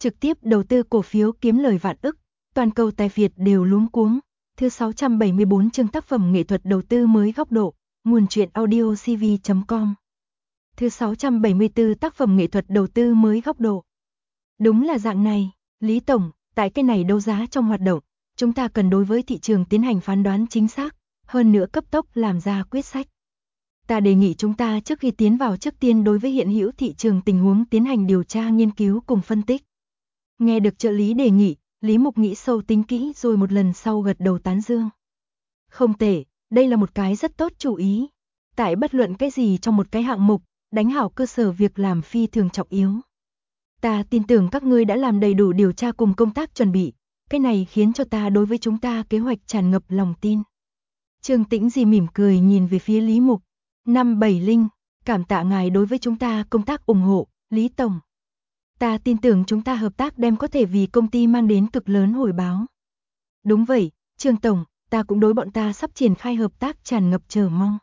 trực tiếp đầu tư cổ phiếu kiếm lời vạn ức, toàn cầu tài Việt đều luống cuống. Thứ 674 chương tác phẩm nghệ thuật đầu tư mới góc độ, nguồn truyện audio cv.com. Thứ 674 tác phẩm nghệ thuật đầu tư mới góc độ. Đúng là dạng này, Lý Tổng, tại cái này đấu giá trong hoạt động, chúng ta cần đối với thị trường tiến hành phán đoán chính xác, hơn nữa cấp tốc làm ra quyết sách. Ta đề nghị chúng ta trước khi tiến vào trước tiên đối với hiện hữu thị trường tình huống tiến hành điều tra nghiên cứu cùng phân tích. Nghe được trợ lý đề nghị, Lý Mục nghĩ sâu tính kỹ rồi một lần sau gật đầu tán dương. Không tệ, đây là một cái rất tốt chủ ý. Tại bất luận cái gì trong một cái hạng mục, đánh hảo cơ sở việc làm phi thường trọng yếu. Ta tin tưởng các ngươi đã làm đầy đủ điều tra cùng công tác chuẩn bị, cái này khiến cho ta đối với chúng ta kế hoạch tràn ngập lòng tin. Trương Tĩnh Di mỉm cười nhìn về phía Lý Mục. 570, cảm tạ ngài đối với chúng ta công tác ủng hộ, Lý Tổng. Ta tin tưởng chúng ta hợp tác đem có thể vì công ty mang đến cực lớn hồi báo. Đúng vậy, Trương Tổng, ta cũng đối bọn ta sắp triển khai hợp tác tràn ngập chờ mong.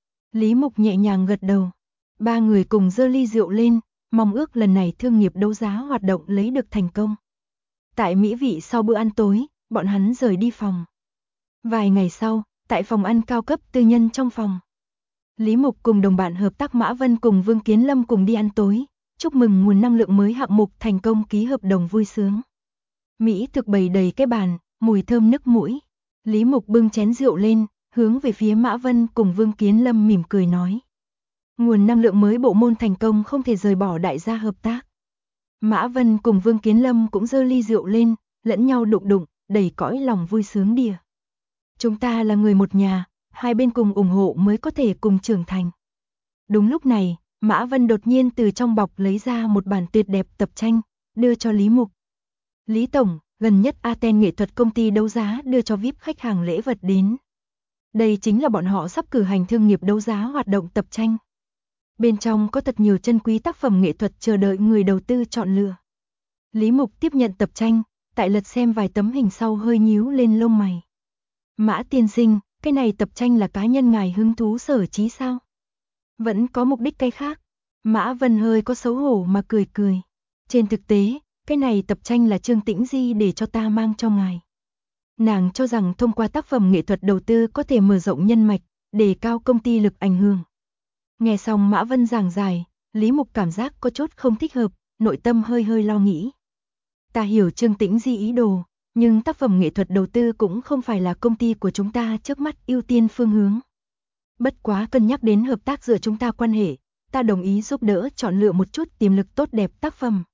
Lý Mục nhẹ nhàng gật đầu. Ba người cùng giơ ly rượu lên, mong ước lần này thương nghiệp đấu giá hoạt động lấy được thành công. Tại mỹ vị sau bữa ăn tối, bọn hắn rời đi phòng. Vài ngày sau, tại phòng ăn cao cấp tư nhân trong phòng, Lý Mục cùng đồng bạn hợp tác Mã Vân cùng Vương Kiến Lâm cùng đi ăn tối, chúc mừng nguồn năng lượng mới hạng mục thành công ký hợp đồng vui sướng. Mỹ thực bày đầy cái bàn, mùi thơm nức mũi. Lý Mục bưng chén rượu lên, hướng về phía Mã Vân cùng Vương Kiến Lâm mỉm cười nói. Nguồn năng lượng mới bộ môn thành công không thể rời bỏ đại gia hợp tác. Mã Vân cùng Vương Kiến Lâm cũng giơ ly rượu lên, lẫn nhau đụng đụng, đầy cõi lòng vui sướng đìa. Chúng ta là người một nhà, hai bên cùng ủng hộ mới có thể cùng trưởng thành. Đúng lúc này, Mã Vân đột nhiên từ trong bọc lấy ra một bản tuyệt đẹp tập tranh, đưa cho Lý Mục. Lý Tổng, gần nhất Aten nghệ thuật công ty đấu giá đưa cho VIP khách hàng lễ vật đến. Đây chính là bọn họ sắp cử hành thương nghiệp đấu giá hoạt động tập tranh. Bên trong có thật nhiều chân quý tác phẩm nghệ thuật chờ đợi người đầu tư chọn lựa. Lý Mục tiếp nhận tập tranh, tại lật xem vài tấm hình sau hơi nhíu lên lông mày. Mã tiên sinh, cái này tập tranh là cá nhân ngài hứng thú sở trí sao? Vẫn có mục đích cái khác. Mã Vân hơi có xấu hổ mà cười cười. Trên thực tế, cái này tập tranh là Trương Tĩnh Di để cho ta mang cho ngài. Nàng cho rằng thông qua tác phẩm nghệ thuật đầu tư có thể mở rộng nhân mạch, đề cao công ty lực ảnh hưởng. Nghe xong Mã Vân giảng giải, Lý Mục cảm giác có chút không thích hợp, nội tâm hơi lo nghĩ. Ta hiểu Trương Tĩnh Di ý đồ, nhưng tác phẩm nghệ thuật đầu tư cũng không phải là công ty của chúng ta trước mắt ưu tiên phương hướng. Bất quá cân nhắc đến hợp tác giữa chúng ta quan hệ, ta đồng ý giúp đỡ chọn lựa một chút tiềm lực tốt đẹp tác phẩm.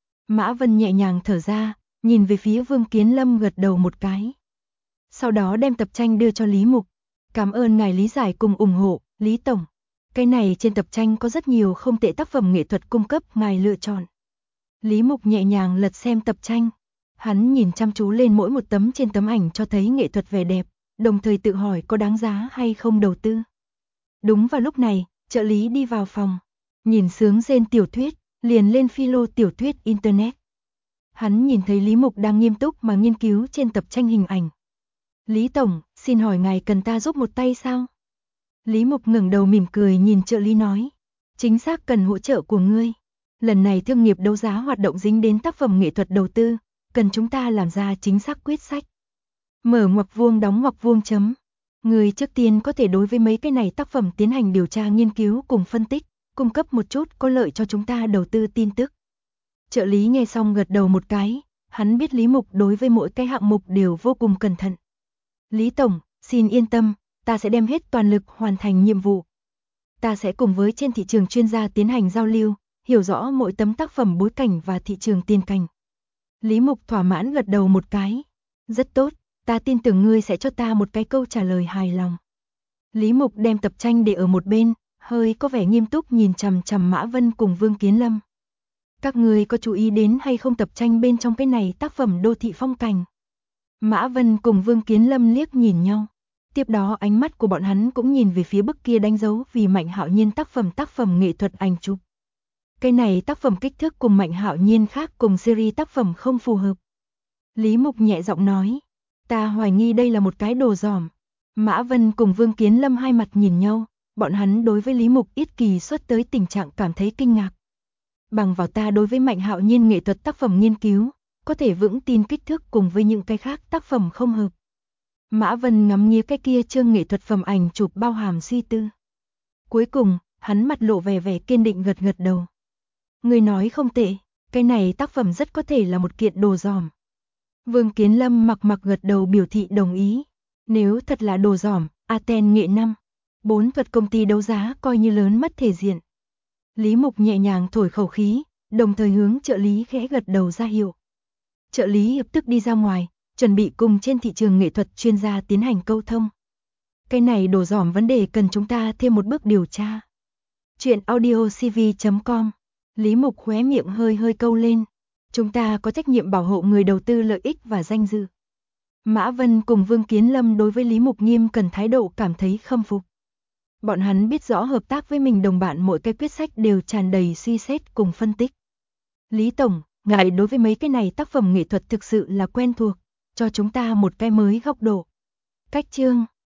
Mã Vân nhẹ nhàng thở ra, nhìn về phía Vương Kiến Lâm gật đầu một cái. Sau đó đem tập tranh đưa cho Lý Mục. Cảm ơn ngài lý giải cùng ủng hộ, Lý Tổng. Cái này trên tập tranh có rất nhiều không tệ tác phẩm nghệ thuật cung cấp ngài lựa chọn. Lý Mục nhẹ nhàng lật xem tập tranh. Hắn nhìn chăm chú lên mỗi một tấm trên tấm ảnh cho thấy nghệ thuật vẻ đẹp, đồng thời tự hỏi có đáng giá hay không đầu tư. Đúng vào lúc này, trợ lý đi vào phòng, nhìn sướng rên tiểu thuyết, liền lên philo tiểu thuyết Internet. Hắn nhìn thấy Lý Mục đang nghiêm túc mà nghiên cứu trên tập tranh hình ảnh. Lý Tổng, xin hỏi ngài cần ta giúp một tay sao? Lý Mục ngẩng đầu mỉm cười nhìn trợ lý nói. Chính xác cần hỗ trợ của ngươi. Lần này thương nghiệp đấu giá hoạt động dính đến tác phẩm nghệ thuật đầu tư, cần chúng ta làm ra chính xác quyết sách. Mở ngoặc vuông đóng ngoặc vuông chấm. Người trước tiên có thể đối với mấy cái này tác phẩm tiến hành điều tra nghiên cứu cùng phân tích, cung cấp một chút có lợi cho chúng ta đầu tư tin tức. Trợ lý nghe xong gật đầu một cái, hắn biết Lý Mục đối với mỗi cái hạng mục đều vô cùng cẩn thận. Lý Tổng, xin yên tâm, ta sẽ đem hết toàn lực hoàn thành nhiệm vụ. Ta sẽ cùng với trên thị trường chuyên gia tiến hành giao lưu, hiểu rõ mỗi tấm tác phẩm bối cảnh và thị trường tiên cảnh. Lý Mục thỏa mãn gật đầu một cái. Rất tốt, ta tin tưởng ngươi sẽ cho ta một cái câu trả lời hài lòng. Lý Mục đem tập tranh để ở một bên, hơi có vẻ nghiêm túc nhìn chằm chằm Mã Vân cùng Vương Kiến Lâm. Các ngươi có chú ý đến hay không tập tranh bên trong cái này tác phẩm đô thị phong cảnh? Mã Vân cùng Vương Kiến Lâm liếc nhìn nhau. Tiếp đó ánh mắt của bọn hắn cũng nhìn về phía bức kia đánh dấu vì Mạnh Hạo Nhiên tác phẩm nghệ thuật ảnh chụp. Cái này tác phẩm kích thước cùng Mạnh Hạo Nhiên khác cùng series tác phẩm không phù hợp. Lý Mục nhẹ giọng nói, ta hoài nghi đây là một cái đồ dỏm. Mã Vân cùng Vương Kiến Lâm hai mặt nhìn nhau, bọn hắn đối với Lý Mục ít kỳ xuất tới tình trạng cảm thấy kinh ngạc. bằng vào ta đối với Mạnh Hạo Nhiên nghệ thuật tác phẩm nghiên cứu, có thể vững tin kích thước cùng với những cái khác tác phẩm không hợp. Mã Vân ngắm nghía cái kia chương nghệ thuật phẩm ảnh chụp bao hàm suy tư. Cuối cùng, hắn mặt lộ vẻ vẻ kiên định gật gật đầu. Người nói không tệ, cái này tác phẩm rất có thể là một kiện đồ dỏm. Vương Kiến Lâm mặc gật đầu biểu thị đồng ý. Nếu thật là đồ dỏm, Aten nghệ 4 thuật công ty đấu giá coi như lớn mất thể diện. Lý Mục nhẹ nhàng thổi khẩu khí, đồng thời hướng trợ lý khẽ gật đầu ra hiệu. Trợ lý lập tức đi ra ngoài, chuẩn bị cùng trên thị trường nghệ thuật chuyên gia tiến hành câu thông. Cái này đồ dỏm vấn đề cần chúng ta thêm một bước điều tra. Chuyện audiocv.com. Lý Mục khóe miệng hơi câu lên. Chúng ta có trách nhiệm bảo hộ người đầu tư lợi ích và danh dự. Mã Vân cùng Vương Kiến Lâm đối với Lý Mục nghiêm cẩn thái độ cảm thấy khâm phục. Bọn hắn biết rõ hợp tác với mình đồng bạn mỗi cái quyết sách đều tràn đầy suy xét cùng phân tích. Lý Tổng, ngài đối với mấy cái này tác phẩm nghệ thuật thực sự là quen thuộc, cho chúng ta một cái mới góc độ. Cách chương